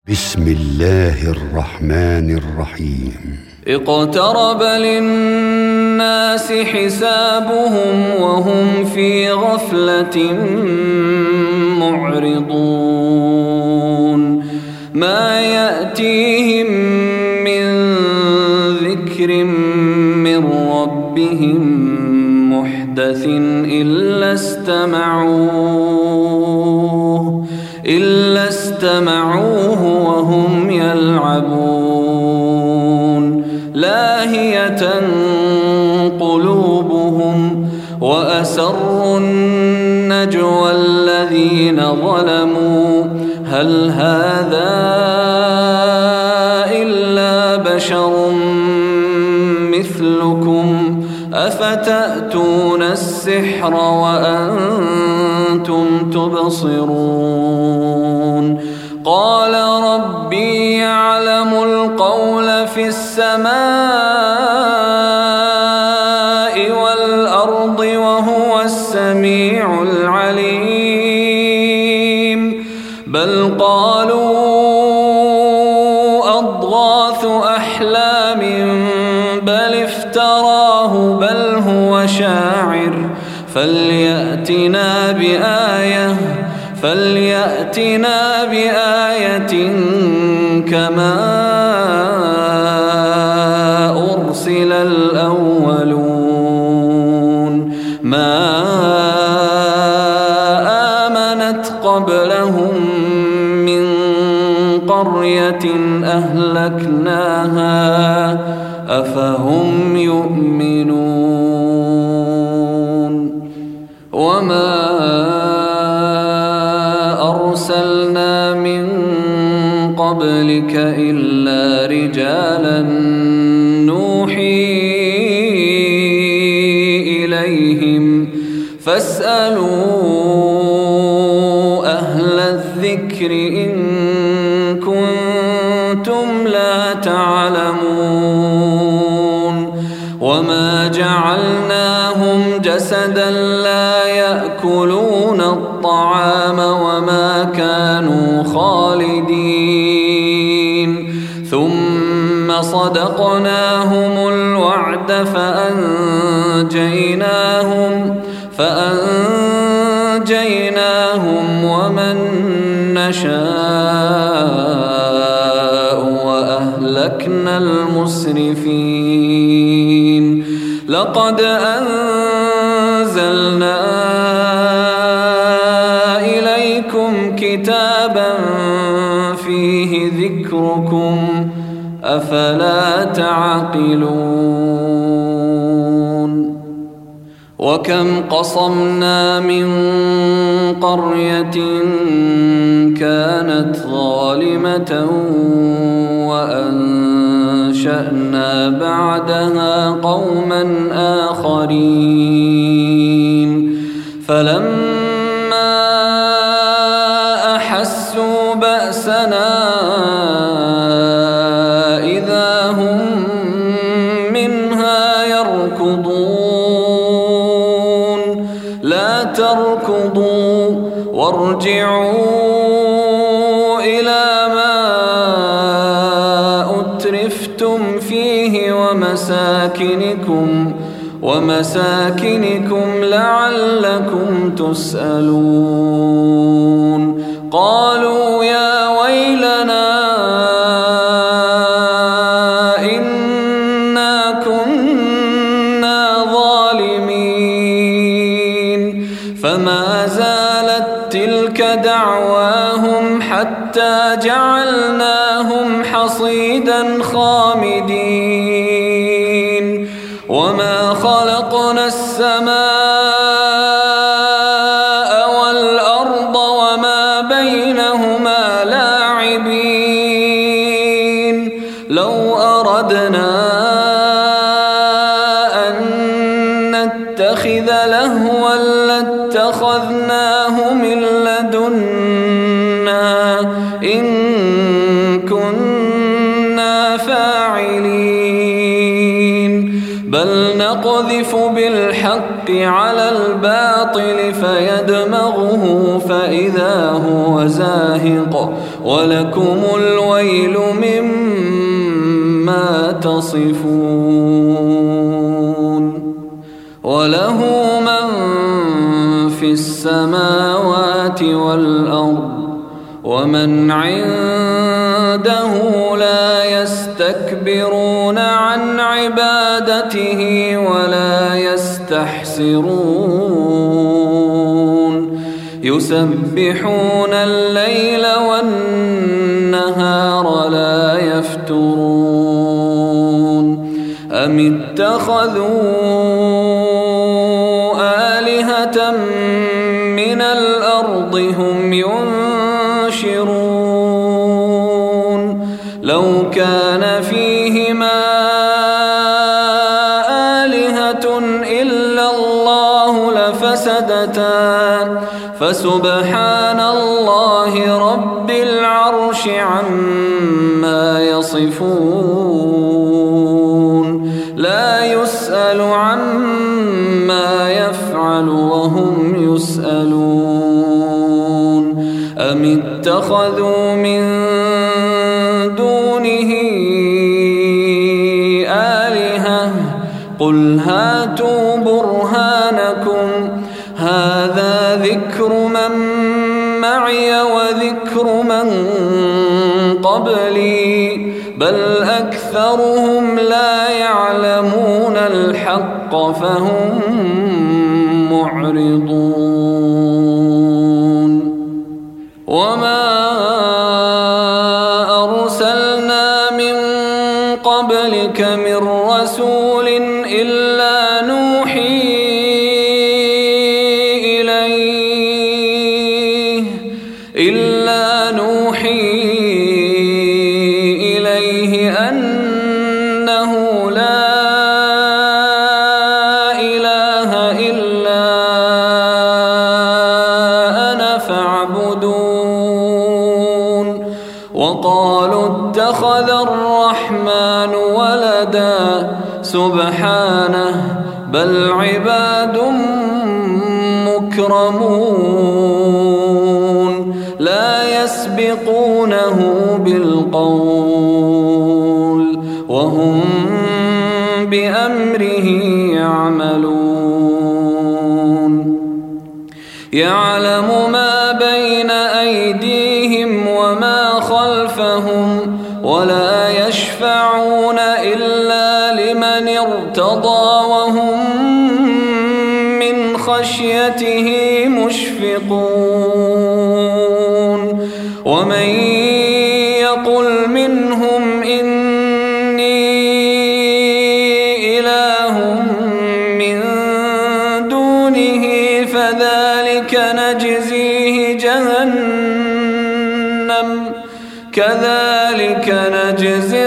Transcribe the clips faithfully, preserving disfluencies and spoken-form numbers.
بسم الله الرحمن الرحيم. اقترب للناس حسابهم وهم في غفلة معرضون ما يأتيهم من ذكر من ربهم محدث إلا استمعوه إلا استمعوه وهم يلعبون لاهية قلوبهم وأسروا النجوى الذين ظلموا هل هذا إلا بشر مثلكم أفتأتون السحر وأنتم تبصرون قال ربي يعلم القول في السماء والأرض وهو السميع العليم بل قالوا أضغاث أحلام بل افتراه بل هو شاعر فليأتنا بآية فليأتنا بآية كما أرسل الأولون ما آمنت قبلهم من قرية أهلكناها أفهم يؤمنون وما أرسلنا من قبلك إلا رجالا نوحي إليهم فاسألوا أهل الذكر إن كنتم لا تعلمون وما جعلناهم جسدا لا يأكلون الطعام وما كانوا خالدين ثم صدقناهم الوعد فأنجيناهم فأنجيناهم ومن نشاء وأهلكنا المسرفين لقد أنزلنا إليكم كتابا فيه ذكركم أفلا تعقلون وكم قصمنا من قرية كانت ظالمة وأنشأنا بعدها قوما آخرين فلما أحسوا بأسنا إذا هم منها يركضون لا تركضوا وارجعوا إلى ما أترفتم فيه ومساكنكم ومساكنكم لعلكم تسألون قالوا يا ويلنا إنا كنا ظالمين فما زالت تلك دعواهم حتى جعلناهم حصيدا خامدين وما خلقنا السماء والأرض وما بينهما لاعبين لو أردنا أن نتخذ لهوا لاتخذناه من لدنا إن كنا فاعلين بل نقذف بالحق على الباطل فيدمغه فإذا هو زاهق ولكم الويل مما تصفون وله من في السماوات والأرض ومن عنده لا يستكبرون عن عبادته ولا يستحسرون يسبحون الليل والنهار لا يفترون أم اتخذوا آلهة من الأرض هم ينشرون لو كان فيهما آلهة إلا الله لفسدتا فسبحان الله رب العرش عما يصفون لا يسأل عما يفعل وهم يسألون أم اتخذوا من دونه آلهة قل هاتوا برهانكم هذا ذكر من معي وذكر من قبلي بل أكثرهم لا يعلمون الحق فهم معرضون وما أرسلنا من قبلك من رسول إلا نوحي إليه إلا نوحي إليه أنه لا إله إلا أنا فاعبدون وقالوا اتخذ الرحمن ولدا سبحانه بل عباد مكرمون لا يسبقونه بالقول وهم بأمره يعملون يعلم ما بين أيديهم وما خلفهم ولا يشفعون إلا لمن ارتضى وهم من خشيته مشفقون ومن يقل منهم إني إله من دونه فذلك نجزيه جهنم كذلك نجزي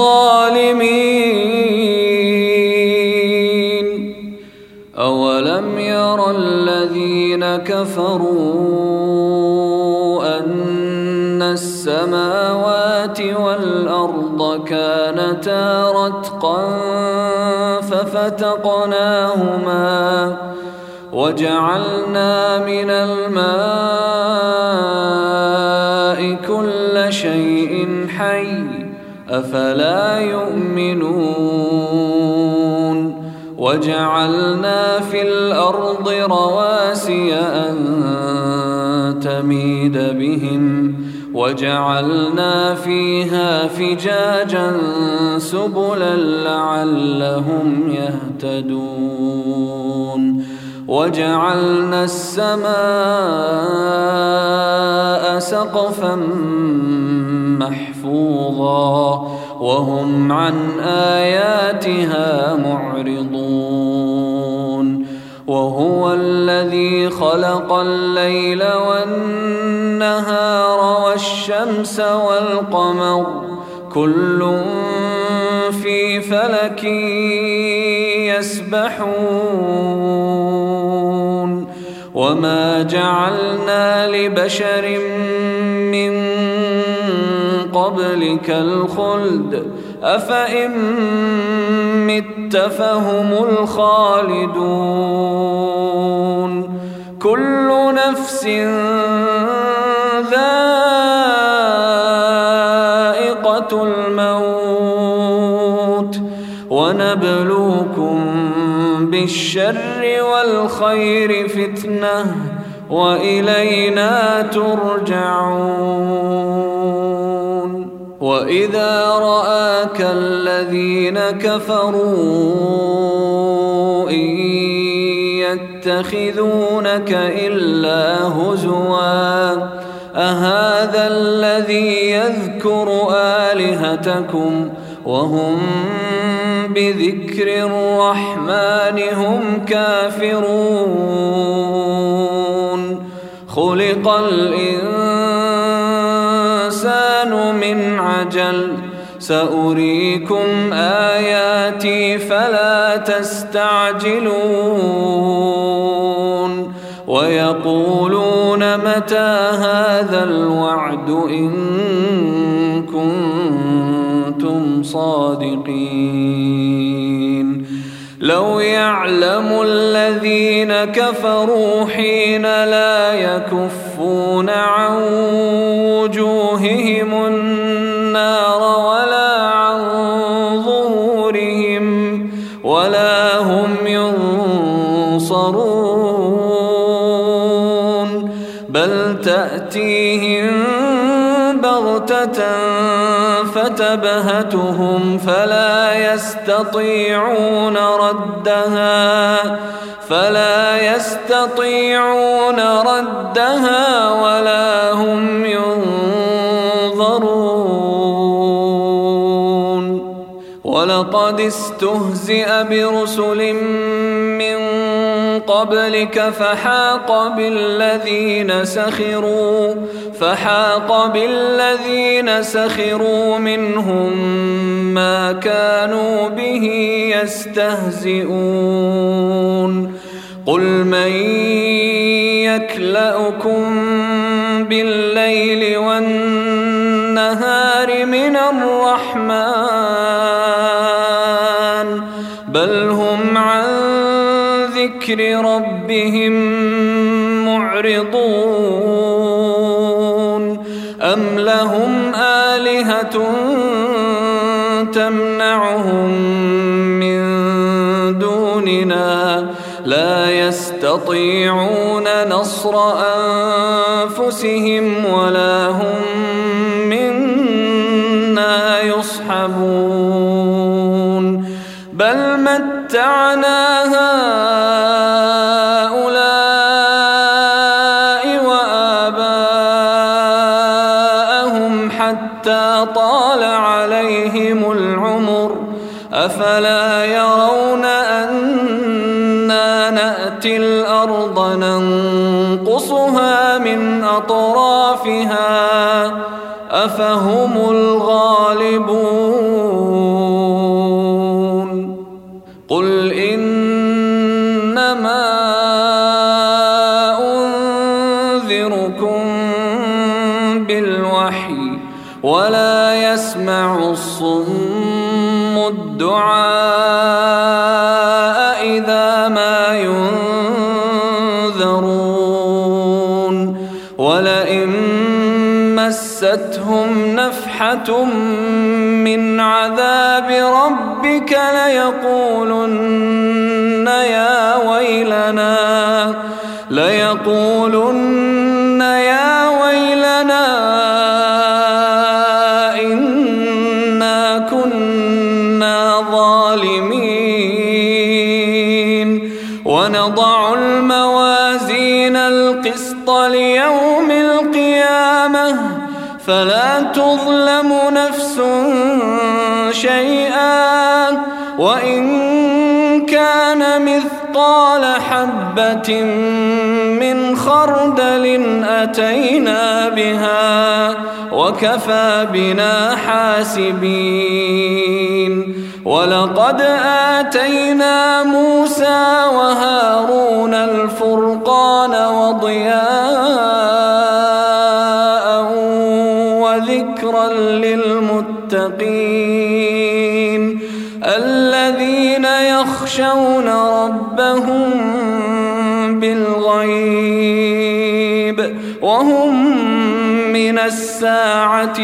الظالمين أولم ير الذين كفروا أن السماوات والأرض كانتا رتقا ففتقناهما وجعلنا من الماء كل شيء حي أفلا يؤمنون وجعلنا في الأرض رواسي أن تميد بهم وجعلنا فيها فجاجا سبلا لعلهم يهتدون وجعلنا السماء سقفا محفوظا وهم عن آياتها معرضون وهو الذي خلق الليل والنهار والشمس والقمر كل في فلك يسبحون وما جعلنا لبشر من قبلك الخلد أفإن مت فهم الخالدون. كل نفس ذائقة سكرة الموت ونبلوكم بالشر والخير فتنة وإلينا ترجعون. وإذا رآك الذين كفروا إن يتخذونك إلا هزوا أهذا الذي يذكر آلهتكم وهم بذكر الرحمن هم كافرون. خلق الإنسان من عجل سأريكم آياتي فلا تستعجلون. ويقولون متى هذا الوعد إن كنتم صادقين. لو يعلم الذين كفروا حين لا يكفون عن وجوههم النار ولا عن ظهورهم ولا هم ينصرون بل تأتيهم بغتة فتبهتهم فلا يستطيعون ردها فلا يستطيعون ردها ولا هم ينظرون. ولقد استهزئ برسل من قبلك فحاق بالذين سخروا فحاق بالذين سخروا منهم ما كانوا به يستهزئون. قل من يكلؤكم بالليل والنهار من الرحمن بل هم عن ذكر ربهم معرضون. أم لهم آلهة تمنعهم من دوننا لا يستطيعون نصر أنفسهم ولا هم منا يصحبون. بل متعنا هؤلاء وآباءهم حتى طال عليهم العمر أفلا يرون أنا نأتي الأرض ننقصها من أطرافها أفهم الغالبون. قل إنما أنذركم بالوحي ولا يسمع الصم الدعاء إذا ما ينذرون. ولئن مستهم نفحة من عذاب ربك ليقولن يا ويلنا ليقولن يا ويلنا إنا كنا ظالمين. ونضع الموازين القسط ليوم القيامة فلا تظلم نفس شيئا وإن كان مثقال حبة من خردل أتينا بها وكفى بنا حاسبين. ولقد آتينا موسى وهارون الفرقان وضياء وذكرا للمتقين الذين يخشون ربهم بالغيب وهم من الساعة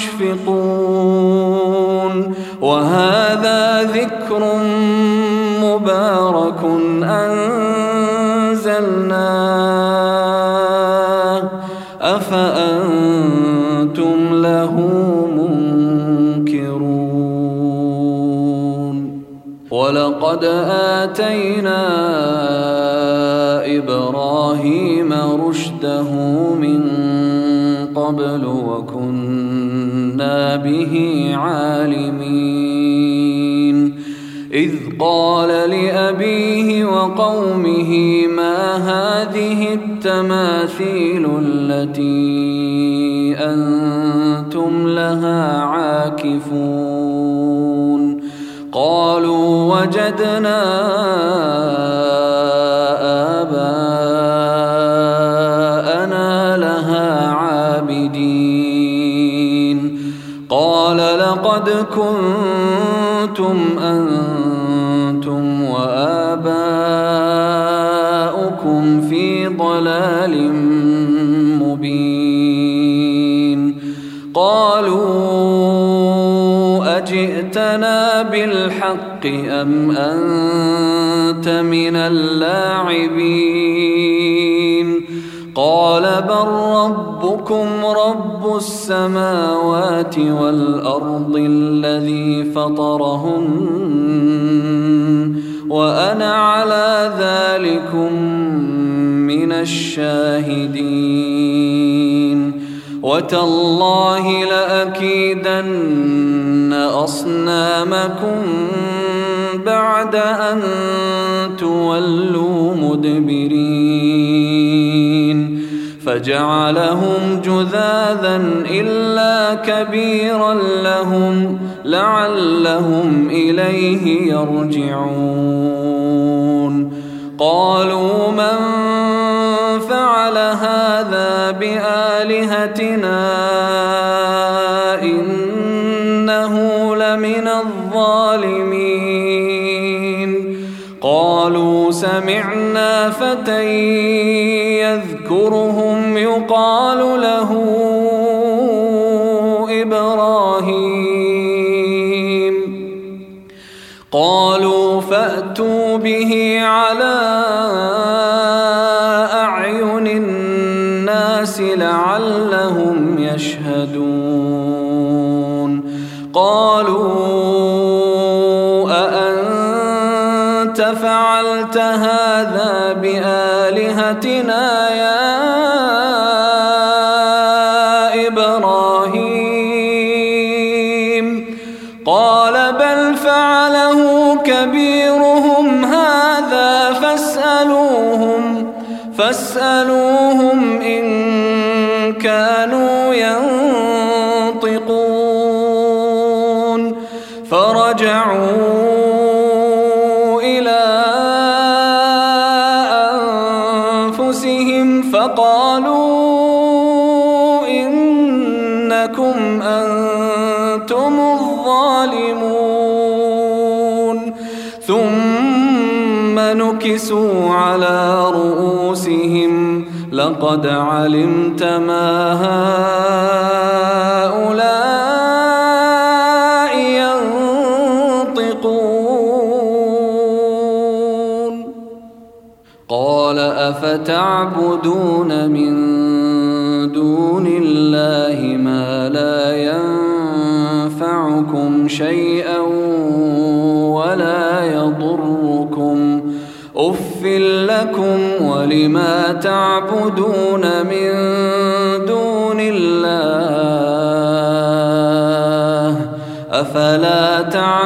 مشفقون وهذا ذكر مبارك أنزلناه أفأنتم له منكرون ولقد آتينا إبراهيم رشده من قبل وكنا به عالمين إذ قال لأبيه وقومه ما هذه التماثيل التي أنتم لها عاكفون قالوا وجدنا آباءنا لها عابدين قال لقد كنتم أنتم وآباؤكم في ضلال مبين قالوا أجئتنا بالحق أم أنت من اللاعبين قال بل ربكم رب السماوات والأرض الذي فطرهن وأنا على ذلكم من الشاهدين وتالله لأكيدن أصنامكم بعد أن تولوا مدبرين فجعلهم جذاذا إلا كبيرا لهم لعلهم إليه يرجعون قالوا من فعل هذا بآلهتنا إنه لمن الظالمين قالوا سمعنا فتى يذكرهم يقال له إبراهيم قالوا فأتوا به على أعين الناس لعلهم يشهدون قالوا أأنت فعلت هذا بآلهتنا يا إبراهيم قال بل فعله كبيرهم هذا فاسألوهم فاسألوهم إن كانوا ينطقون فرجعوا إلى أنفسهم فقالوا إنكم أنتم الظالمون ثم نكسوا على رؤوسهم لقد علمت ما هؤلاء ينطقون قال أفتعبدون من دون الله ما لا ينفعكم شيئا ولا يضركم أف لكم ولما تعبدون من دون الله أفلا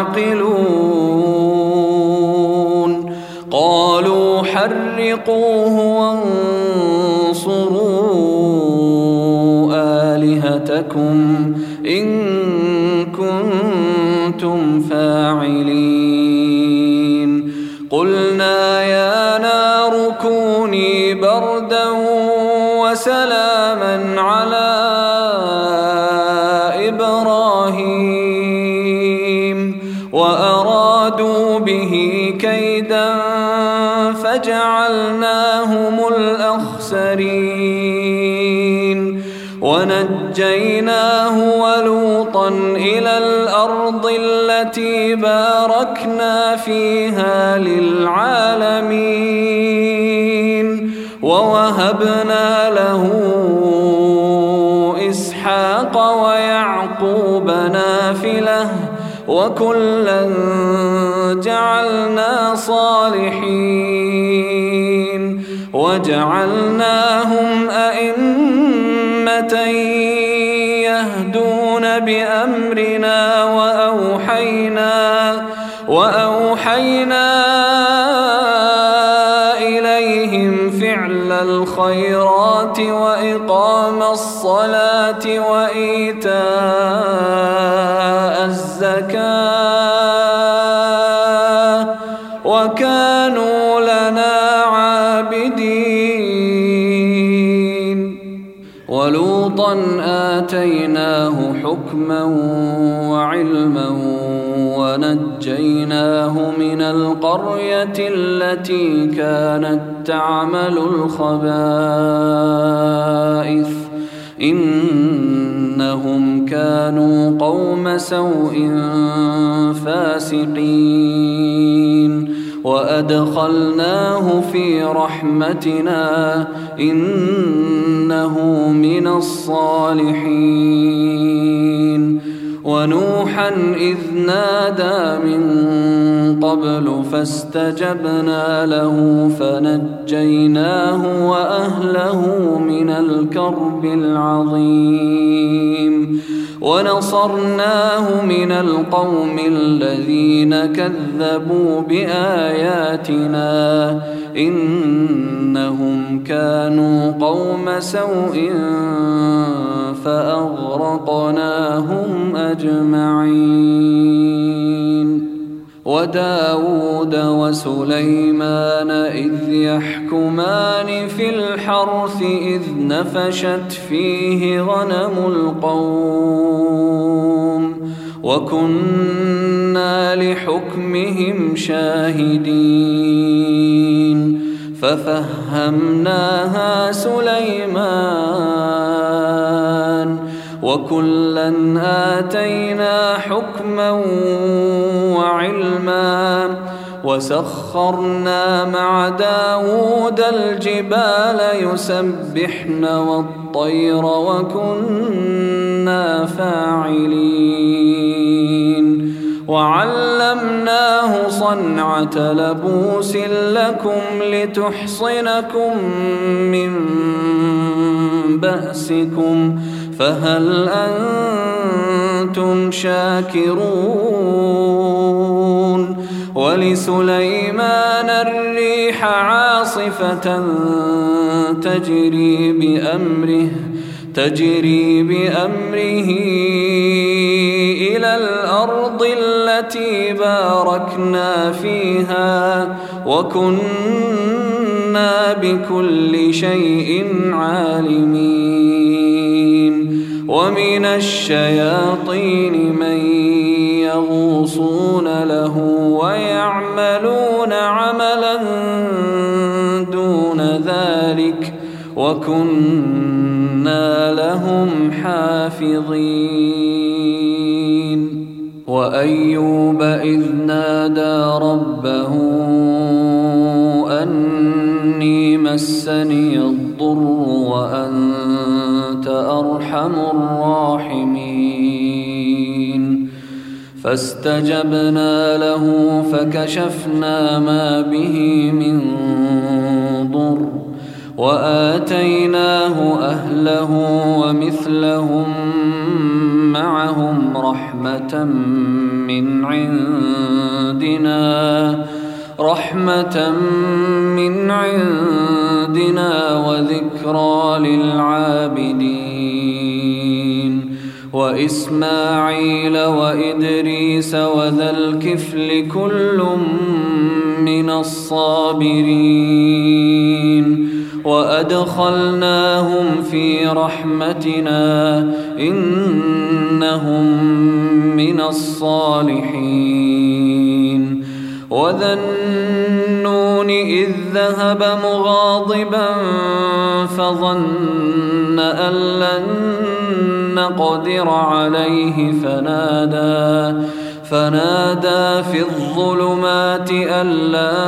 تعقلون قالوا حرقوه وانصروا آلهتكم إن كنتم فاعلين قلنا يا نار كوني بردا وسلاما على إبراهيم وأرادوا به كيدا فجعلناهم الأخسرين ونجيناه ونجيناه ولوطا إلى الأرض التي باركنا فيها للعالمين ووهبنا له إسحاق ويعقوب نافلة وكلا جعلنا صالحين وجعلناهم أئمة يهدون بأمرنا وأوحينا وأوحينا إليهم فعل الخيرات وإقام الصلاة وإيتاء الزكاة وكانوا لنا عابدين ولوطا آتيناه حكما وعلما ونجيناه من القرية التي كانت تعمل الخبائث إنهم كانوا قوم سوء فاسقين وأدخلناه في رحمتنا إنه من الصالحين ونوحا إذ نادى من قبل فاستجبنا له فنجيناه وأهله من الكرب العظيم ونصرناه من القوم الذين كذبوا بآياتنا إنهم كانوا قوم سوء فأغرقناهم أجمعين وداود وسليمان إذ يحكمان في الحرث إذ نفشت فيه غنم القوم وكنا لحكمهم شاهدين ففهمناها سليمان وكلا آتينا حكما وعلما وسخرنا مع داود الجبال يسبحن والطير وكنا فاعلين وعلمناه صنعة لبوس لكم لتحصنكم من بأسكم فهل أنتم شاكرون ولسليمان الريح عاصفة تجري بأمره تجري بأمره إلى الأرض التي باركنا فيها وكنا بكل شيء عالمين ومن الشياطين من يغوصون له ويعملون عملا دون ذلك وكنا لهم حافظين وأيوب إذ نادى ربه أني مسني الضر وأنت أرحم الراحمين فاستجبنا له فكشفنا ما به من ضر وآتيناه أهله ومثلهم معهم رحمة من عندنا رحمة من عندنا وذكرى للعابدين وإسماعيل وإدريس وذا الكفل كل من الصابرين وأدخلناهم في رحمتنا إنهم من الصالحين وذا النون إذ ذهب مغاضبا فظن أن لن نقدر عليه فنادى فنادى في الظلمات أن لا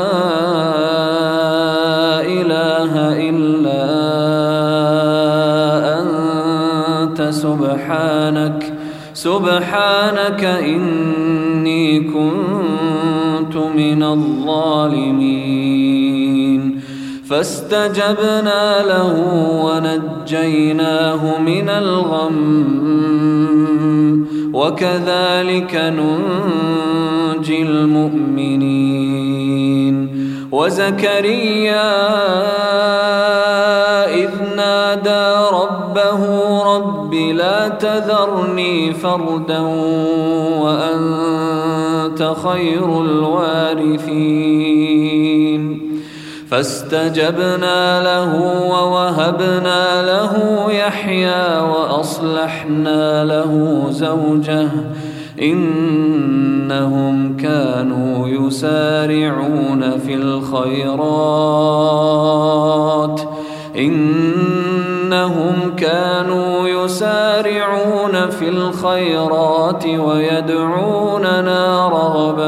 إله إلا أنت سبحانك سبحانك إني كنت من الظالمين فاستجبنا له ونجيناه من الغم وكذلك ننجي المؤمنين وزكريا إذ نادى ربه رب لا تذرني فردا وأنت خير الوارثين فاستجبنا له ووهبنا له يحيى وأصلحنا له زوجه إنهم كانوا يسارعون في الخيرات إنهم كانوا يسارعون في الخيرات ويدعوننا رغبا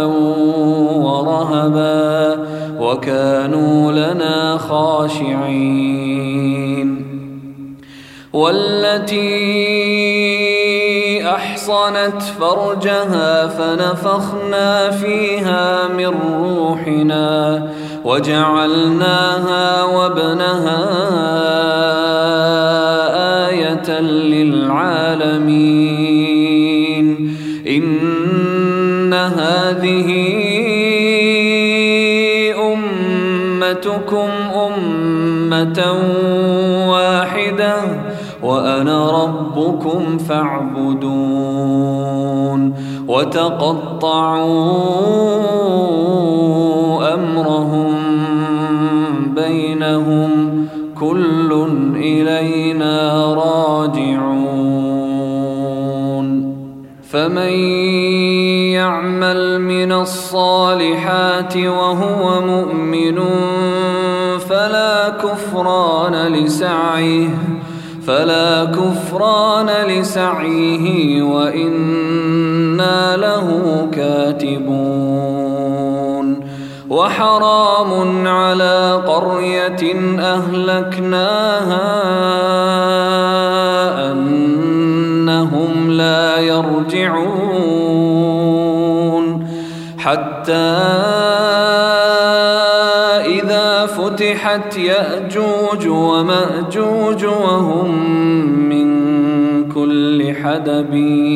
ورهبا وكانوا لنا خاشعين والتي أحصنت فرجها فنفخنا فيها من روحنا وجعلناها وابنها آية للعالمين إن هذه أمتكم أمة واحدة وأنا ربكم فاعبدون وتقطعوا أمرهم بينهم كل إلينا راجعون فمن يعمل من الصالحات وهو مؤمن فلا كفران لسعيه فلا كفران لسعيه وإنا له كاتبون وحرام على قرية أهلكناها أنهم لا يرجعون حتى إذا فتحت يأجوج ومأجوج وهم من كل حدب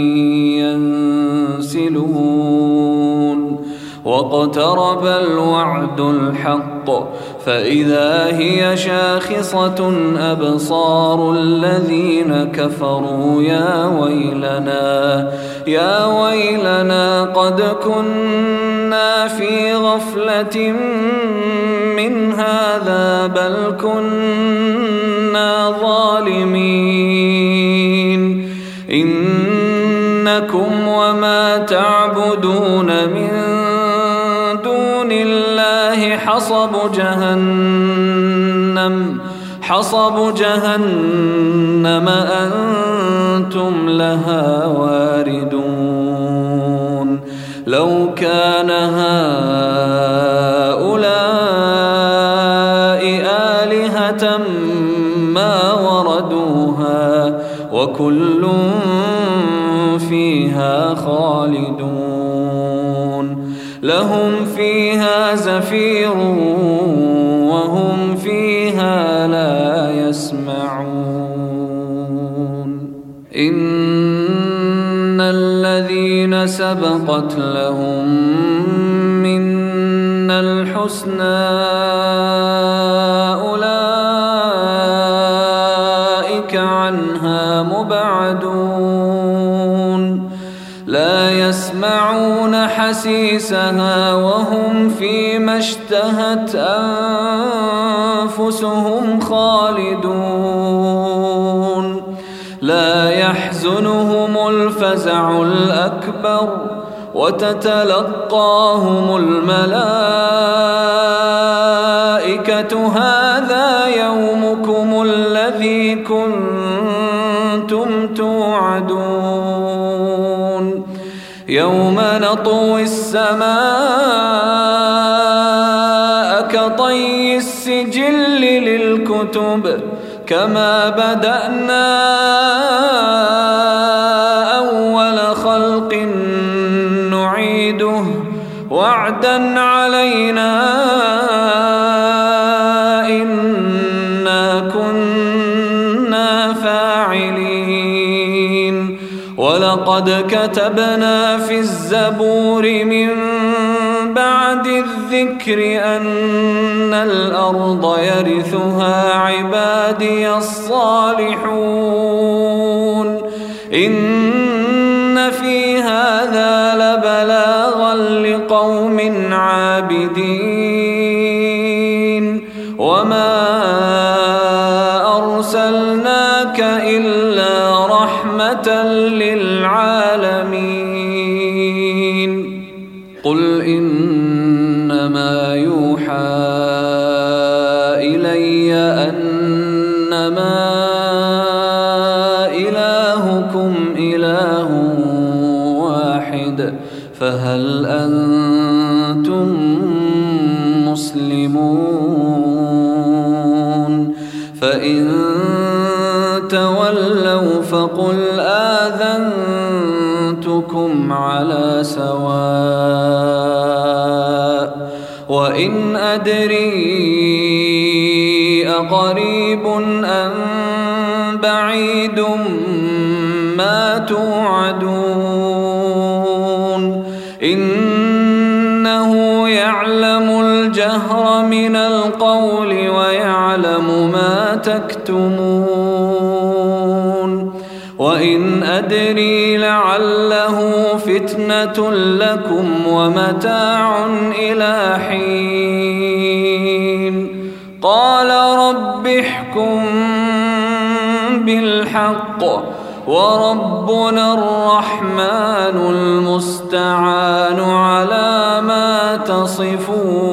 ينسلون واقترب الوعد الحق فإذا هي شاخصة أبصار الذين كفروا يا ويلنا يا ويلنا قد كنا في غفلة من هذا بل كنا ظالمين إنكم وما تعبدون من دون الله حصب جهنم حصب جهنم أنتم لها واردون لو كان هؤلاء آلهة ما وردوها وكل فيها خالدون لهم فيها زفير وهم فيها لا يسمعون إن الذين سبقت لهم منا الحسنى أولئك عنها مبعدون لا يسمعون حسيسها وهم فيما اشتهت أنفسهم خالدون لا يحزنهم الفزع الأكبر وتتلقاهم الملائكة هذا يومكم الذي كنتم توعدون يوم نطوي السماء كطي السجل للكتب كما بدأنا أول خلق نعيده وعدا علينا إنا كنا فاعلين ولقد كتبنا في الزبور من بعد الذكر أن الأرض يرثها عبادي الصالحون إن في هذا لبلاغا لقوم عابدين وما أرسلناك إلا رحمة للعالمين قل إنما يوحى إلي أنما إلهكم إله واحد فهل أنتم مسلمون فإن تولوا فقل آذنتكم على سواء وإن أدري أقريب أم بعيد ما توعدون إنه يعلم الجهر من القول ويعلم ما تكتمون وإن أدري لعله فتنة لكم ومتاع إلى حين قال رب احكم بالحق وربنا الرحمن المستعان على ما تصفون.